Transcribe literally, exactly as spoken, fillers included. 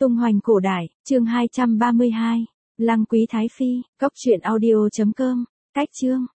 Tung hoành cổ đại, chương hai trăm ba mươi hai. Lăng Quý Thái Phi, cốc truyện audio chấm com, cách chương.